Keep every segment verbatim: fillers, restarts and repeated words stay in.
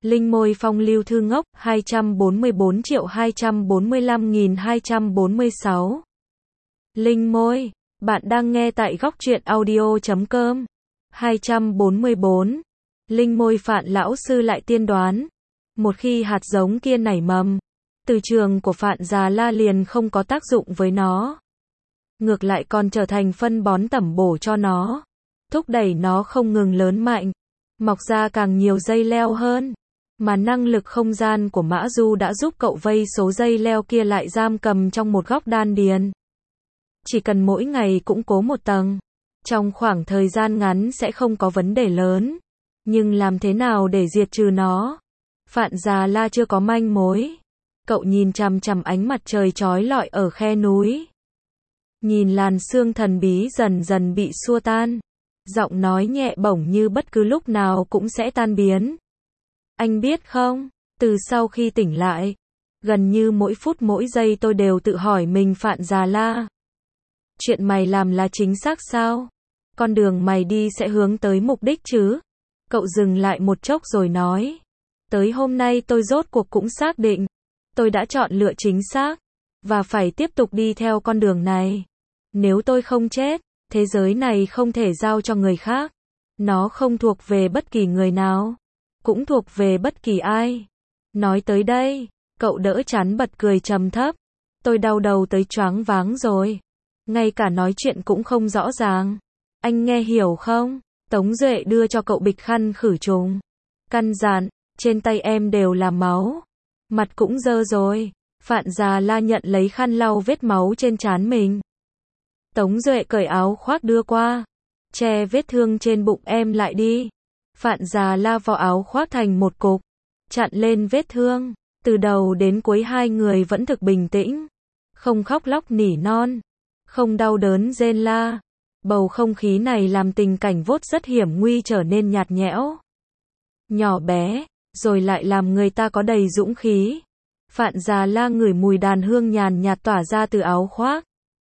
Linh môi phong lưu thư ngốc, hai trăm bốn mươi bốn triệu hai trăm bốn mươi lăm nghìn hai trăm bốn mươi sáu. Linh môi, bạn đang nghe tại góc truyện audio chấm com. hai trăm bốn mươi bốn. Linh môi Phạn lão sư lại tiên đoán. Một khi hạt giống kia nảy mầm, từ trường của Phạn Già La liền không có tác dụng với nó. Ngược lại còn trở thành phân bón tẩm bổ cho nó, thúc đẩy nó không ngừng lớn mạnh, mọc ra càng nhiều dây leo hơn. Mà năng lực không gian của Mã Du đã giúp cậu vây số dây leo kia lại giam cầm trong một góc đan điền. Chỉ cần mỗi ngày củng cố một tầng, trong khoảng thời gian ngắn sẽ không có vấn đề lớn. Nhưng làm thế nào để diệt trừ nó? Phạn Già La chưa có manh mối. Cậu nhìn chằm chằm ánh mặt trời chói lọi ở khe núi. Nhìn làn sương thần bí dần dần bị xua tan. Giọng nói nhẹ bổng như bất cứ lúc nào cũng sẽ tan biến. Anh biết không, từ sau khi tỉnh lại, gần như mỗi phút mỗi giây tôi đều tự hỏi mình Phạn Già La. Chuyện mày làm là chính xác sao? Con đường mày đi sẽ hướng tới mục đích chứ? Cậu dừng lại một chốc rồi nói. Tới hôm nay tôi rốt cuộc cũng xác định. Tôi đã chọn lựa chính xác. Và phải tiếp tục đi theo con đường này. Nếu tôi không chết, thế giới này không thể giao cho người khác. Nó không thuộc về bất kỳ người nào. Cũng thuộc về bất kỳ ai. Nói tới đây, cậu đỡ chán bật cười trầm thấp. Tôi đau đầu tới choáng váng rồi. Ngay cả nói chuyện cũng không rõ ràng. Anh nghe hiểu không? Tống Duệ đưa cho cậu bịch khăn khử trùng. Căn dặn, trên tay em đều là máu. Mặt cũng dơ rồi. Phạn Già La nhận lấy khăn lau vết máu trên trán mình. Tống Duệ cởi áo khoác đưa qua. Che vết thương trên bụng em lại đi. Phạn Già La vò áo khoác thành một cục. Chặn lên vết thương. Từ đầu đến cuối hai người vẫn thực bình tĩnh. Không khóc lóc nỉ non. Không đau đớn rên la. Bầu không khí này làm tình cảnh vốn rất hiểm nguy trở nên nhạt nhẽo. Nhỏ bé, rồi lại làm người ta có đầy dũng khí. Phạn Già La ngửi mùi đàn hương nhàn nhạt tỏa ra từ áo khoác.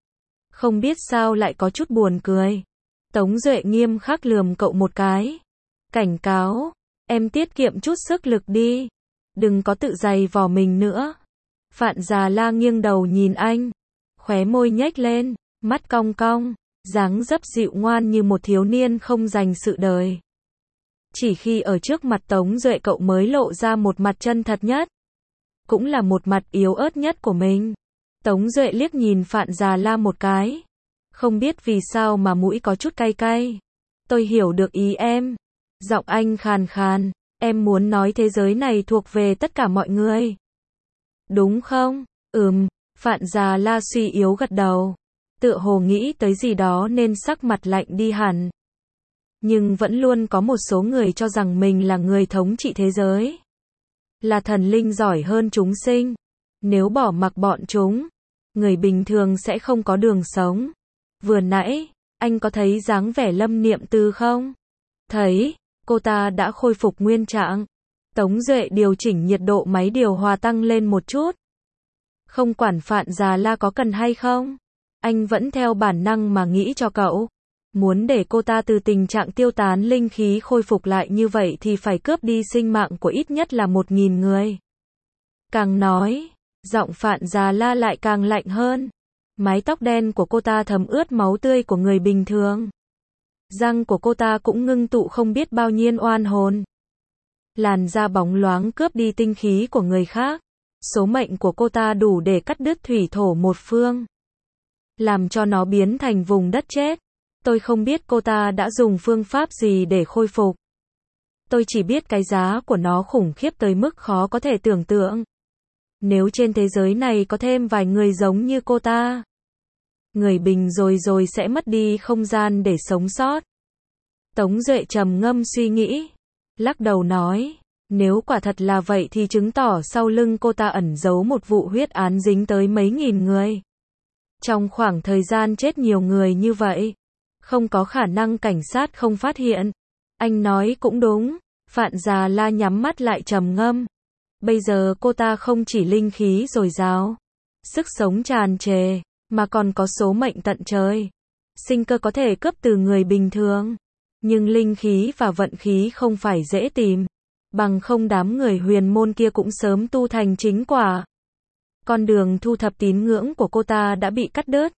Không biết sao lại có chút buồn cười. Tống Duệ nghiêm khắc lườm cậu một cái. Cảnh cáo, em tiết kiệm chút sức lực đi. Đừng có tự giày vò mình nữa. Phạn Già La nghiêng đầu nhìn anh. Khóe môi nhếch lên, mắt cong cong, dáng dấp dịu ngoan như một thiếu niên không dành sự đời. Chỉ khi ở trước mặt Tống Duệ cậu mới lộ ra một mặt chân thật nhất. Cũng là một mặt yếu ớt nhất của mình. Tống Duệ liếc nhìn Phạn Già La một cái. Không biết vì sao mà mũi có chút cay cay. Tôi hiểu được ý em. Giọng anh khàn khàn. Em muốn nói thế giới này thuộc về tất cả mọi người. Đúng không? Ừm. Phạn Già La suy yếu gật đầu. Tựa hồ nghĩ tới gì đó nên sắc mặt lạnh đi hẳn. Nhưng vẫn luôn có một số người cho rằng mình là người thống trị thế giới. Là thần linh giỏi hơn chúng sinh. Nếu bỏ mặc bọn chúng, người bình thường sẽ không có đường sống. Vừa nãy, anh có thấy dáng vẻ Lâm Niệm Tư không? Thấy, cô ta đã khôi phục nguyên trạng. Tống Duệ điều chỉnh nhiệt độ máy điều hòa tăng lên một chút. Không quản Phạn Già La có cần hay không, anh vẫn theo bản năng mà nghĩ cho cậu. Muốn để cô ta từ tình trạng tiêu tán linh khí khôi phục lại như vậy thì phải cướp đi sinh mạng của ít nhất là một nghìn người. Càng nói, giọng Phạn Già La lại càng lạnh hơn. Mái tóc đen của cô ta thấm ướt máu tươi của người bình thường. Răng của cô ta cũng ngưng tụ không biết bao nhiêu oan hồn. Làn da bóng loáng cướp đi tinh khí của người khác. Số mệnh của cô ta đủ để cắt đứt thủy thổ một phương. Làm cho nó biến thành vùng đất chết. Tôi không biết cô ta đã dùng phương pháp gì để khôi phục. Tôi chỉ biết cái giá của nó khủng khiếp tới mức khó có thể tưởng tượng. Nếu trên thế giới này có thêm vài người giống như cô ta, người bình rồi rồi sẽ mất đi không gian để sống sót. Tống Duệ trầm ngâm suy nghĩ, lắc đầu nói, nếu quả thật là vậy thì chứng tỏ sau lưng cô ta ẩn giấu một vụ huyết án dính tới mấy nghìn người. Trong khoảng thời gian chết nhiều người như vậy, không có khả năng cảnh sát không phát hiện. Anh nói cũng đúng. Phạn Già La nhắm mắt lại trầm ngâm. Bây giờ cô ta không chỉ linh khí dồi dào, sức sống tràn trề, mà còn có số mệnh tận trời. Sinh cơ có thể cấp từ người bình thường. Nhưng linh khí và vận khí không phải dễ tìm. Bằng không đám người huyền môn kia cũng sớm tu thành chính quả. Con đường thu thập tín ngưỡng của cô ta đã bị cắt đứt.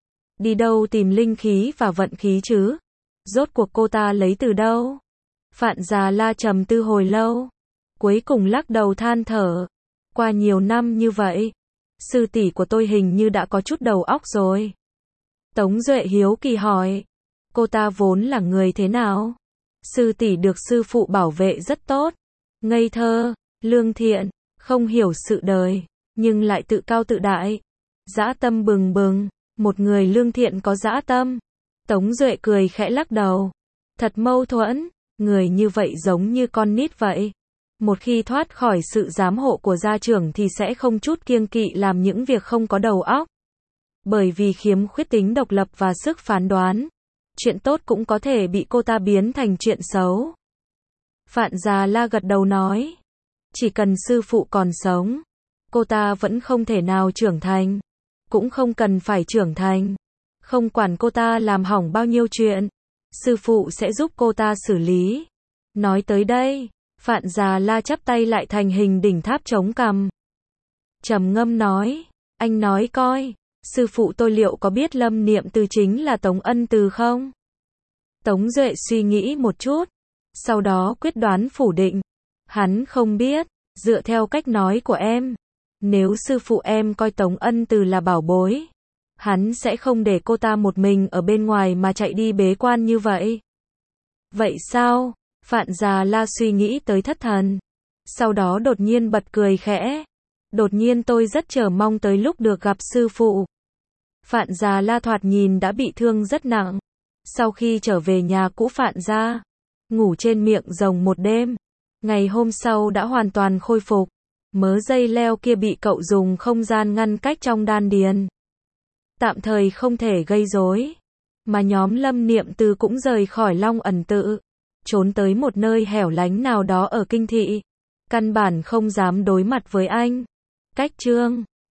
Đi đâu tìm linh khí và vận khí chứ? Rốt cuộc cô ta lấy từ đâu? Phạn Già La trầm tư hồi lâu, cuối cùng lắc đầu than thở. Qua nhiều năm như vậy, sư tỷ của tôi hình như đã có chút đầu óc rồi. Tống Duệ hiếu kỳ hỏi, cô ta vốn là người thế nào? Sư tỷ được sư phụ bảo vệ rất tốt, ngây thơ, lương thiện, không hiểu sự đời, nhưng lại tự cao tự đại, dã tâm bừng bừng, một người lương thiện có dã tâm. Tống Duệ cười khẽ lắc đầu, thật mâu thuẫn, người như vậy giống như con nít vậy. Một khi thoát khỏi sự giám hộ của gia trưởng thì sẽ không chút kiêng kỵ làm những việc không có đầu óc. Bởi vì khiếm khuyết tính độc lập và sức phán đoán, chuyện tốt cũng có thể bị cô ta biến thành chuyện xấu. Phạn Già La gật đầu nói, chỉ cần sư phụ còn sống, cô ta vẫn không thể nào trưởng thành, cũng không cần phải trưởng thành. Không quản cô ta làm hỏng bao nhiêu chuyện, sư phụ sẽ giúp cô ta xử lý. Nói tới đây, Phạn Già La chắp tay lại thành hình đỉnh tháp chống cằm. Trầm ngâm nói, anh nói coi, sư phụ tôi liệu có biết Lâm Niệm Từ chính là Tống Ân Từ không? Tống Duệ suy nghĩ một chút, sau đó quyết đoán phủ định. Hắn không biết, dựa theo cách nói của em, nếu sư phụ em coi Tống Ân Từ là bảo bối, hắn sẽ không để cô ta một mình ở bên ngoài mà chạy đi bế quan như vậy. Vậy sao? Phạn Già La suy nghĩ tới thất thần, sau đó đột nhiên bật cười khẽ. Đột nhiên tôi rất chờ mong tới lúc được gặp sư phụ. Phạn Già La thoạt nhìn đã bị thương rất nặng. Sau khi trở về nhà cũ Phạn gia, ngủ trên miệng rồng một đêm, ngày hôm sau đã hoàn toàn khôi phục. Mớ dây leo kia bị cậu dùng không gian ngăn cách trong đan điền, tạm thời không thể gây rối. Mà nhóm Lâm Niệm Từ cũng rời khỏi Long Ẩn Tự, trốn tới một nơi hẻo lánh nào đó ở kinh thị, căn bản không dám đối mặt với anh. Cách chương